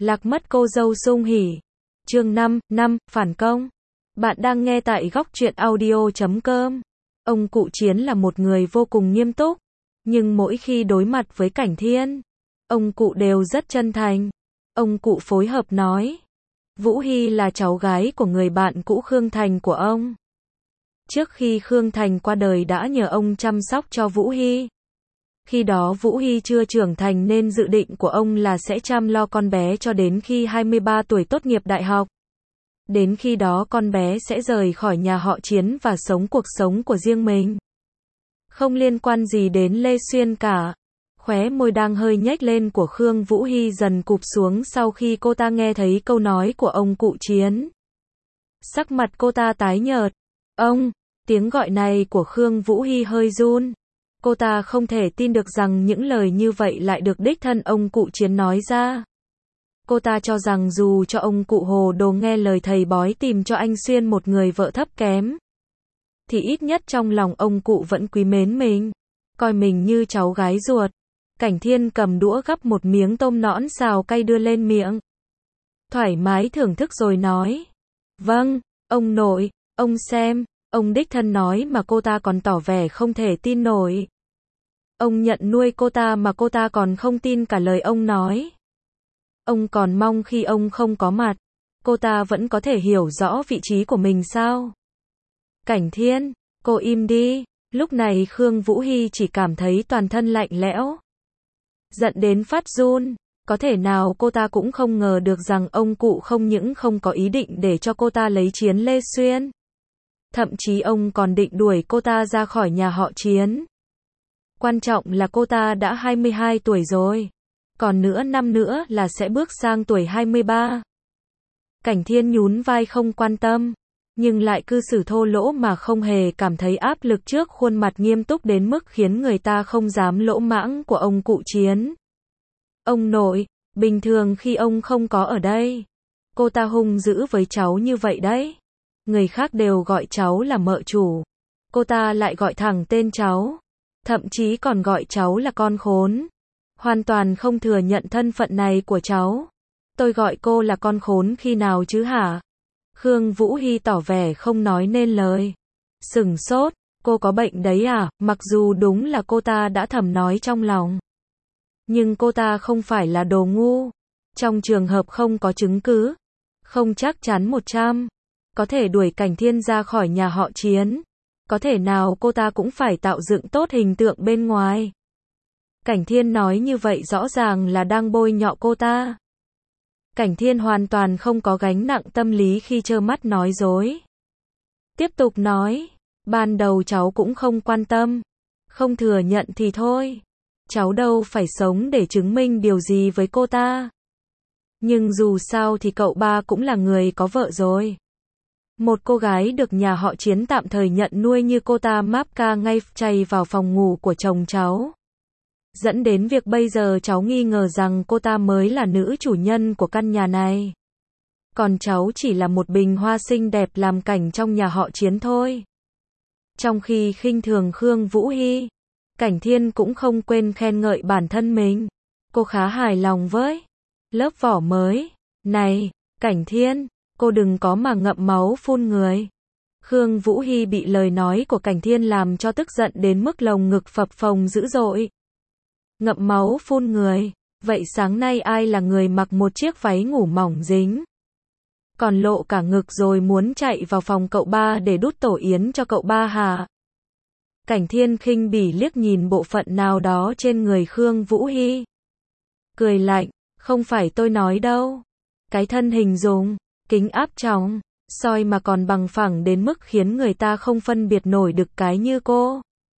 Lạc mất cô dâu sung hỉ. Chương 5, phản công. Bạn đang nghe tại góc truyện audio.com. Ông cụ Chiến là một người vô cùng nghiêm túc, nhưng mỗi khi đối mặt với Cảnh Thiên, ông cụ đều rất chân thành. Ông cụ phối hợp nói, Vũ Hy là cháu gái của người bạn cũ Khương Thành của ông. Trước khi Khương Thành qua đời đã nhờ ông chăm sóc cho Vũ Hy. Khi đó Vũ Hy chưa trưởng thành nên dự định của ông là sẽ chăm lo con bé cho đến khi 23 tuổi tốt nghiệp đại học. Đến khi đó con bé sẽ rời khỏi nhà họ Chiến và sống cuộc sống của riêng mình. Không liên quan gì đến Lê Xuyên cả. Khóe môi đang hơi nhếch lên của Khương Vũ Hy dần cụp xuống sau khi cô ta nghe thấy câu nói của ông cụ Chiến. Sắc mặt cô ta tái nhợt. Ông, tiếng gọi này của Khương Vũ Hy hơi run. Cô ta không thể tin được rằng những lời như vậy lại được đích thân ông cụ Chiến nói ra. Cô ta cho rằng dù cho ông cụ hồ đồ nghe lời thầy bói tìm cho anh Xuyên một người vợ thấp kém, thì ít nhất trong lòng ông cụ vẫn quý mến mình, coi mình như cháu gái ruột. Cảnh Thiên cầm đũa gắp một miếng tôm nõn xào cay đưa lên miệng. Thoải mái thưởng thức rồi nói. Vâng, ông nội, ông xem, ông đích thân nói mà cô ta còn tỏ vẻ không thể tin nổi. Ông nhận nuôi cô ta mà cô ta còn không tin cả lời ông nói. Ông còn mong khi ông không có mặt, cô ta vẫn có thể hiểu rõ vị trí của mình sao? Cảnh Thiên, cô im đi. Lúc này Khương Vũ Hy chỉ cảm thấy toàn thân lạnh lẽo, giận đến phát run. Có thể nào cô ta cũng không ngờ được rằng ông cụ không những không có ý định để cho cô ta lấy Chiến Lê Xuyên, thậm chí ông còn định đuổi cô ta ra khỏi nhà họ Chiến. Quan trọng là cô ta đã 22 tuổi rồi, còn nửa năm nữa là sẽ bước sang tuổi 23. Cảnh Thiên nhún vai không quan tâm, nhưng lại cư xử thô lỗ mà không hề cảm thấy áp lực trước khuôn mặt nghiêm túc đến mức khiến người ta không dám lỗ mãng của ông cụ Chiến. Ông nội, bình thường khi ông không có ở đây, cô ta hung dữ với cháu như vậy đấy. Người khác đều gọi cháu là mợ chủ, cô ta lại gọi thẳng tên cháu, thậm chí còn gọi cháu là con khốn. Hoàn toàn không thừa nhận thân phận này của cháu. Tôi gọi cô là con khốn khi nào chứ hả? Khương Vũ Hy tỏ vẻ không nói nên lời. Sửng sốt, cô có bệnh đấy à? Mặc dù đúng là cô ta đã thầm nói trong lòng, nhưng cô ta không phải là đồ ngu. Trong trường hợp không có chứng cứ, không chắc chắn 100, có thể đuổi Cảnh Thiên ra khỏi nhà họ Chiến, có thể nào cô ta cũng phải tạo dựng tốt hình tượng bên ngoài. Cảnh Thiên nói như vậy rõ ràng là đang bôi nhọ cô ta. Cảnh Thiên hoàn toàn không có gánh nặng tâm lý khi trơ mắt nói dối. Tiếp tục nói, ban đầu cháu cũng không quan tâm, không thừa nhận thì thôi. Cháu đâu phải sống để chứng minh điều gì với cô ta. Nhưng dù sao thì cậu ba cũng là người có vợ rồi. Một cô gái được nhà họ Chiến tạm thời nhận nuôi như cô ta máp ca ngay chay vào phòng ngủ của chồng cháu, dẫn đến việc bây giờ cháu nghi ngờ rằng cô ta mới là nữ chủ nhân của căn nhà này. Còn cháu chỉ là một bình hoa xinh đẹp làm cảnh trong nhà họ Chiến thôi. Trong khi khinh thường Khương Vũ Hy, Cảnh Thiên cũng không quên khen ngợi bản thân mình. Cô khá hài lòng với lớp vỏ mới. Này, Cảnh Thiên, cô đừng có mà ngậm máu phun người. Khương Vũ Hy bị lời nói của Cảnh Thiên làm cho tức giận đến mức lồng ngực phập phồng dữ dội. Ngậm máu phun người, vậy sáng nay ai là người mặc một chiếc váy ngủ mỏng dính, còn lộ cả ngực rồi muốn chạy vào phòng cậu ba để đút tổ yến cho cậu ba hả? Cảnh Thiên khinh bỉ liếc nhìn bộ phận nào đó trên người Khương Vũ Hy, cười lạnh, không phải tôi nói đâu. Cái thân hình dùng kính áp tròng soi mà còn bằng phẳng đến mức khiến người ta không phân biệt nổi đực cái như cô.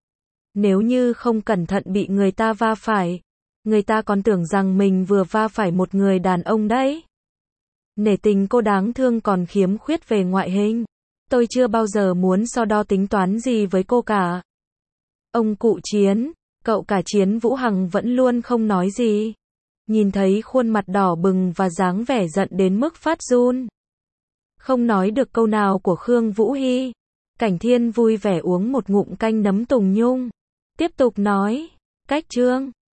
Nếu như không cẩn thận bị người ta va phải, người ta còn tưởng rằng mình vừa va phải một người đàn ông đấy. Nể tình cô đáng thương còn khiếm khuyết về ngoại hình. Tôi chưa bao giờ muốn so đo tính toán gì với cô cả. Ông cụ Chiến, cậu cả Chiến Vũ Hằng vẫn luôn không nói gì. Nhìn thấy khuôn mặt đỏ bừng và dáng vẻ giận đến mức phát run, không nói được câu nào của Khương Vũ Hy, Cảnh Thiên vui vẻ uống một ngụm canh nấm tùng nhung. Tiếp tục nói, cách chương